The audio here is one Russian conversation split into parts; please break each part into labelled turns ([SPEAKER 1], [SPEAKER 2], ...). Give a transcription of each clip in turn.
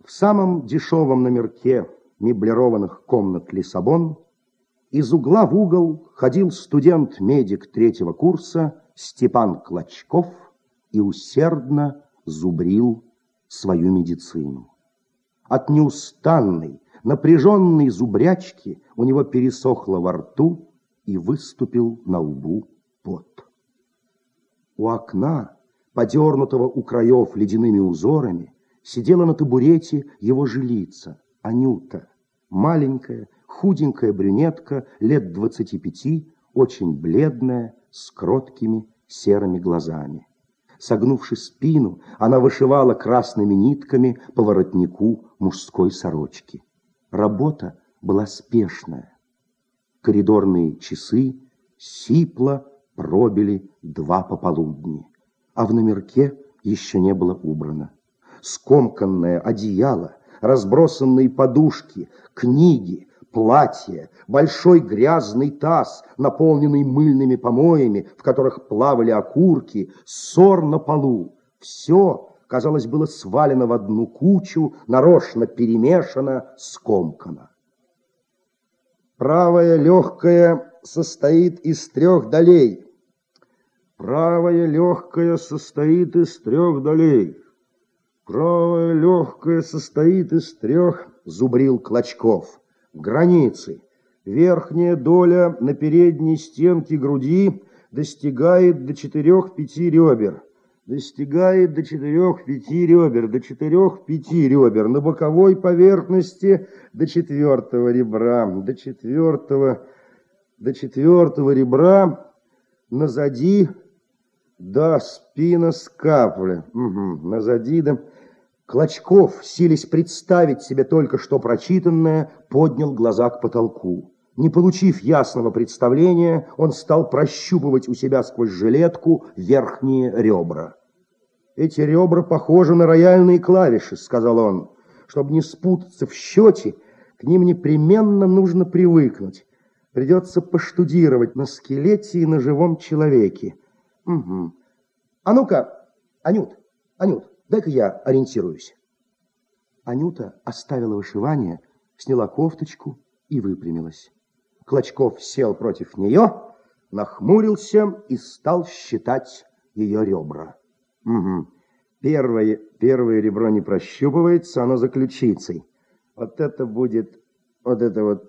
[SPEAKER 1] В самом дешевом номерке меблированных комнат Лиссабон из угла в угол ходил студент-медик третьего курса Степан Клочков и усердно зубрил свою медицину. От неустанной, напряженной зубрячки у него пересохло во рту и выступил на лбу пот. У окна, подернутого у краев ледяными узорами, сидела на табурете его жилица, Анюта, маленькая, худенькая брюнетка, лет 25, очень бледная, с кроткими серыми глазами. Согнувши спину, она вышивала красными нитками по воротнику мужской сорочки. Работа была спешная. Коридорные часы сипло пробили 2 пополудни, а в номерке еще не было убрано. Скомканное одеяло, разбросанные подушки, книги, платья, большой грязный таз, наполненный мыльными помоями, в которых плавали окурки, ссор на полу. Все, казалось, было свалено в одну кучу, нарочно перемешано, скомкано. Правое легкое состоит из 3 долей. Правое легкое состоит из 3 долей. Правое легкое состоит из 3, зубрил Клочков. Границы. Верхняя доля на передней стенке груди достигает до 4-5 ребер. Достигает до 4-5 ребер, до 4-5 ребер. На боковой поверхности до 4-го ребра, до 4-го ребра, назади до спина скапуля. Назади до... Клочков, силясь представить себе только что прочитанное, поднял глаза к потолку. Не получив ясного представления, он стал прощупывать у себя сквозь жилетку верхние ребра. «Эти ребра похожи на рояльные клавиши», — сказал он. «Чтобы не спутаться в счете, к ним непременно нужно привыкнуть. Придется поштудировать на скелете и на живом человеке. Угу. А ну-ка, Анют, дай-ка я ориентируюсь». Анюта оставила вышивание, сняла кофточку и выпрямилась. Клочков сел против нее, нахмурился и стал считать ее ребра. Угу. Первое ребро не прощупывается, оно за ключицей. Вот это будет, вот это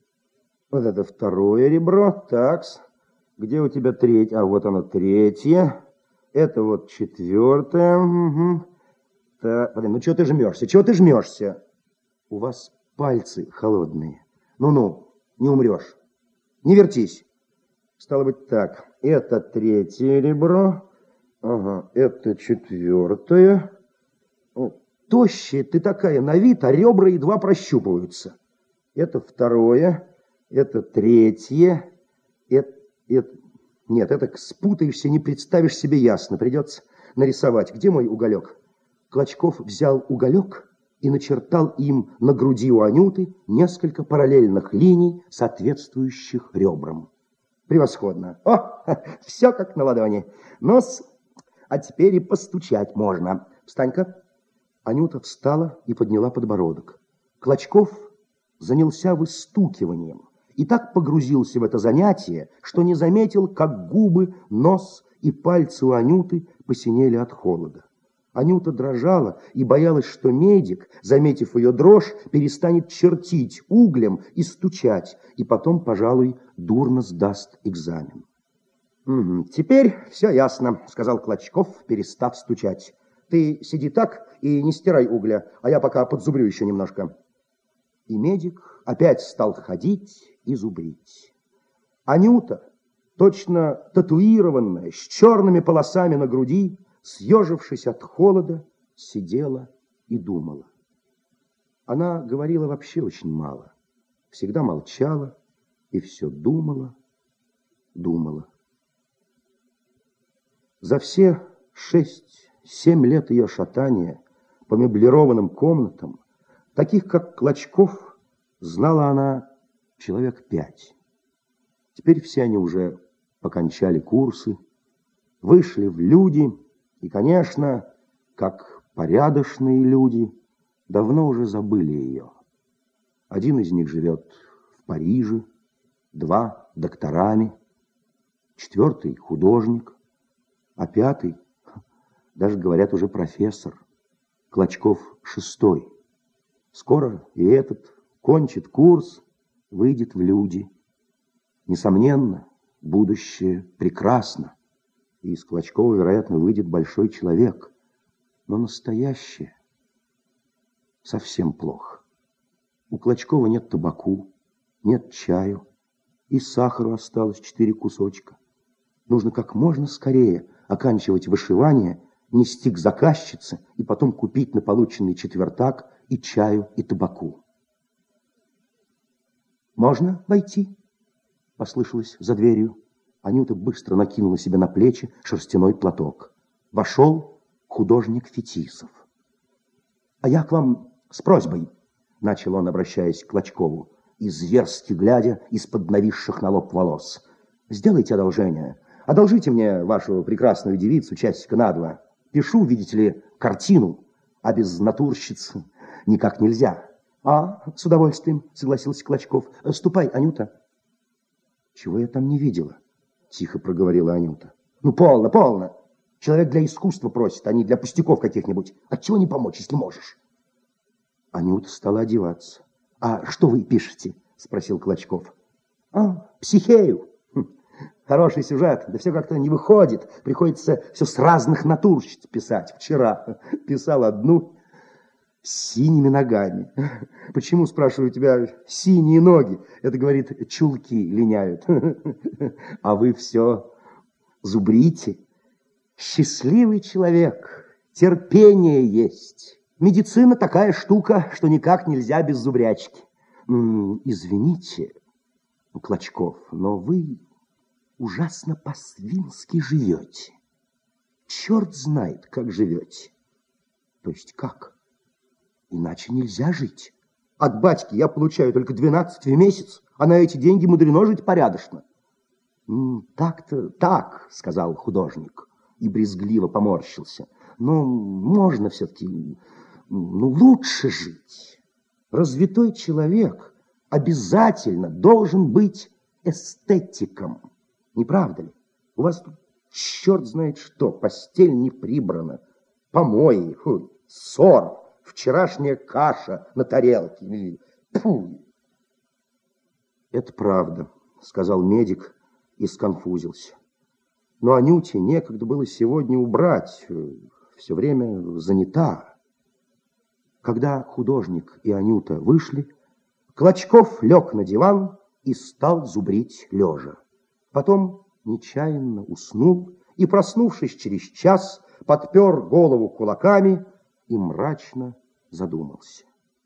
[SPEAKER 1] 2-е ребро. Такс. Где у тебя 3? А вот оно 3-е. Это вот 4-е. Угу. Так, блин, ну чего ты жмешься? Чего ты жмешься? У вас пальцы холодные. Ну-ну, не умрешь. Не вертись. Стало быть так. Это 3-е ребро. Ага, это 4-е. Тощая ты такая на вид, а ребра едва прощупываются. Это 2-е. Это 3-е. Нет, это спутаешься, не представишь себе ясно. Придется нарисовать. Где мой уголек? Клочков взял уголек и начертал им на груди у Анюты несколько параллельных линий, соответствующих ребрам. Превосходно. О, все как на ладони. Нос, а теперь и постучать можно. Встань-ка. Анюта встала и подняла подбородок. Клочков занялся выстукиванием и так погрузился в это занятие, что не заметил, как губы, нос и пальцы у Анюты посинели от холода. Анюта дрожала и боялась, что медик, заметив ее дрожь, перестанет чертить углем и стучать, и потом, пожалуй, дурно сдаст экзамен. «Теперь все ясно», — сказал Клочков, перестав стучать. «Ты сиди так и не стирай угля, а я пока подзубрю еще немножко». И медик опять стал ходить и зубрить. Анюта, точно татуированная, с черными полосами на груди, съежившись от холода, сидела и думала. Она говорила вообще очень мало, всегда молчала и все думала. За все 6-7 лет ее шатания по меблированным комнатам, таких как Клочков, знала она человек 5. Теперь все они уже покончали курсы, вышли в люди и, конечно, как порядочные люди, давно уже забыли ее. Один из них живет в Париже, два докторами, четвертый художник, а пятый, даже говорят, уже профессор, Клочков шестой. Скоро и этот кончит курс, выйдет в люди. Несомненно, будущее прекрасно, и из Клочкова, вероятно, выйдет большой человек. Но настоящее совсем плохо. У Клочкова нет табаку, нет чаю, и сахару осталось 4 кусочка. Нужно как можно скорее оканчивать вышивание, нести к заказчице и потом купить на полученный четвертак и чаю, и табаку. «Можно войти?» — послышалось за дверью. Анюта быстро накинула себе на плечи шерстяной платок. Вошел художник Фетисов. «А я к вам с просьбой», — начал он, обращаясь к Клочкову, и зверски глядя из-под нависших на лоб волос. «Сделайте одолжение. Одолжите мне вашу прекрасную девицу часика на 2. Пишу, видите ли, картину, а без натурщицы никак нельзя». «А, с удовольствием», — согласился Клочков. «Ступай, Анюта». «Чего я там не видела?» — тихо проговорила Анюта. «Ну, полно, полно. Человек для искусства просит, а не для пустяков каких-нибудь. Отчего не помочь, если можешь?» Анюта стала одеваться. «А что вы пишете?» — спросил Клочков. «А, психею. Хороший сюжет, да все как-то не выходит. Приходится все с разных натурщиц писать. Вчера писал одну с синими ногами. Почему, спрашиваю, у тебя синие ноги? Это, говорит, чулки линяют. А вы все зубрите. Счастливый человек, терпение есть. Медицина такая штука, что никак нельзя без зубрячки. Извините, Клочков, но вы ужасно по-свински живете. Черт знает, как живете. То есть как? Иначе нельзя жить. От батьки я получаю только 12 в месяц, а на эти деньги мудрено жить порядочно. Так-то так, сказал художник и брезгливо поморщился. Но можно все-таки лучше жить. Развитой человек обязательно должен быть эстетиком. Не правда ли? У вас тут черт знает что, постель не прибрана, помои, ссор, вчерашняя каша на тарелке. Фу. Это правда, сказал медик и сконфузился. Но Анюте некогда было сегодня убрать, все время занята. Когда художник и Анюта вышли, Клочков лег на диван и стал зубрить лежа. Потом нечаянно уснул и, проснувшись через час, подпер голову кулаками и мрачно задумался.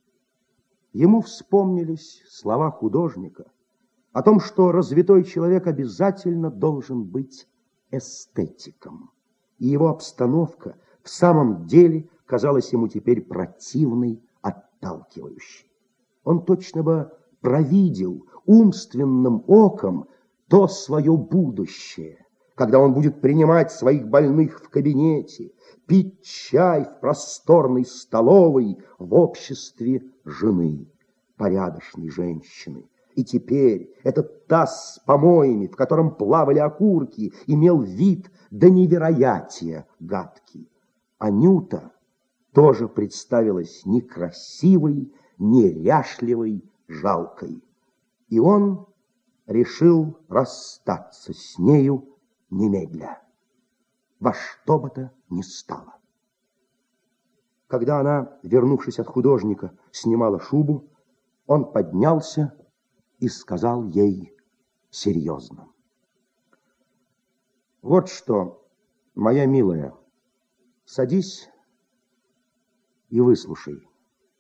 [SPEAKER 1] Ему вспомнились слова художника о том, что развитой человек обязательно должен быть эстетиком. И его обстановка в самом деле казалась ему теперь противной, отталкивающей. Он точно бы провидел умственным оком то свое будущее, когда он будет принимать своих больных в кабинете, пить чай в просторной столовой в обществе жены, порядочной женщины. И теперь этот таз с помоями, в котором плавали окурки, имел вид до невероятия гадкий. Анюта тоже представилась некрасивой, неряшливой, жалкой. И он решил расстаться с нею немедля, во что бы то ни стало. Когда она, вернувшись от художника, снимала шубу, он поднялся и сказал ей серьезно: «Вот что, моя милая, садись и выслушай.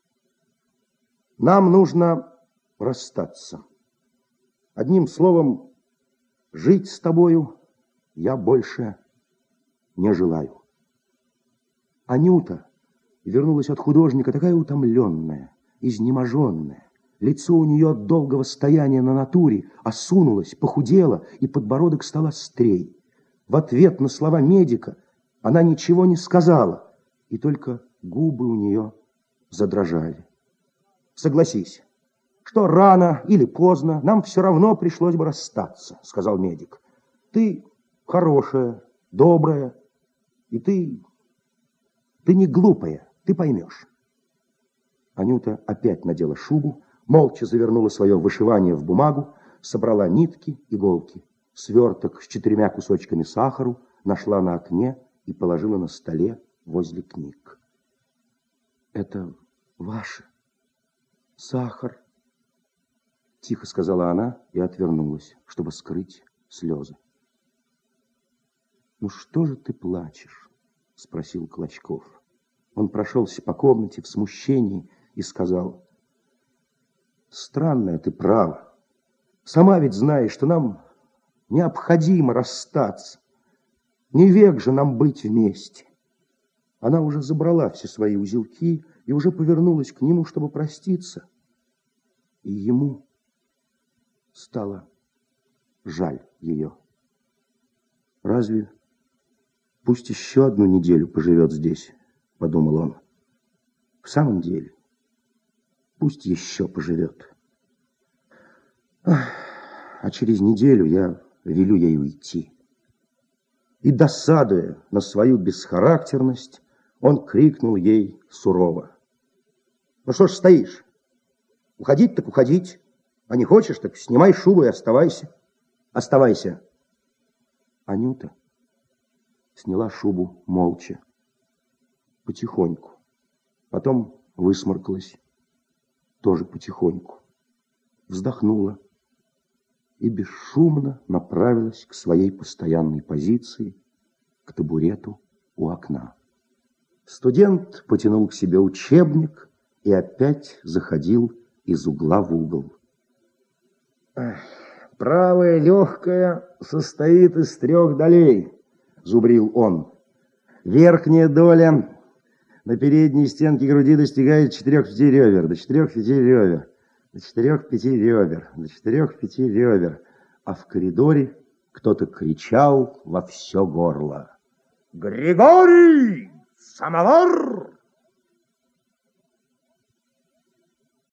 [SPEAKER 1] Нам нужно расстаться. Одним словом, жить с тобою я больше не желаю». Анюта вернулась от художника такая утомленная, изнеможенная. Лицо у нее от долгого стояния на натуре осунулось, похудело, и подбородок стал острей. В ответ на слова медика она ничего не сказала, и только губы у нее задрожали. Согласись, что рано или поздно нам все равно пришлось бы расстаться, сказал медик. Ты хорошая, добрая, и ты не глупая, ты поймешь. Анюта опять надела шубу, молча завернула свое вышивание в бумагу, собрала нитки, иголки, сверток с 4 кусочками сахару нашла на окне и положила на столе возле книг. «Это ваше? Сахар?» Тихо сказала она и отвернулась, чтобы скрыть слезы. «Ну что же ты плачешь?» — спросил Клочков. Он прошелся по комнате в смущении и сказал: «Странная ты права. Сама ведь знаешь, что нам необходимо расстаться. Не век же нам быть вместе». Она уже забрала все свои узелки и уже повернулась к нему, чтобы проститься. И ему стало жаль ее. «Разве пусть еще одну неделю поживет здесь?» — подумал он. «В самом деле, пусть еще поживет. А через неделю я велю ей уйти». И, досадуя на свою бесхарактерность, он крикнул ей сурово: «Ну что ж стоишь? Уходить так уходить, а не хочешь, так снимай шубу и оставайся. Оставайся». Анюта сняла шубу молча, потихоньку. Потом высморкалась, тоже потихоньку. Вздохнула и бесшумно направилась к своей постоянной позиции, к табурету у окна. Студент потянул к себе учебник и опять заходил из угла в угол. «Правая легкая состоит из 3 долей», — зубрил он. «Верхняя доля на передней стенке груди достигает 4-5 ребер, до 4-5 ребер, до 4-5 ребер, до 4-5 ребер». А в коридоре кто-то кричал во все горло: «Григорий! Самовар!»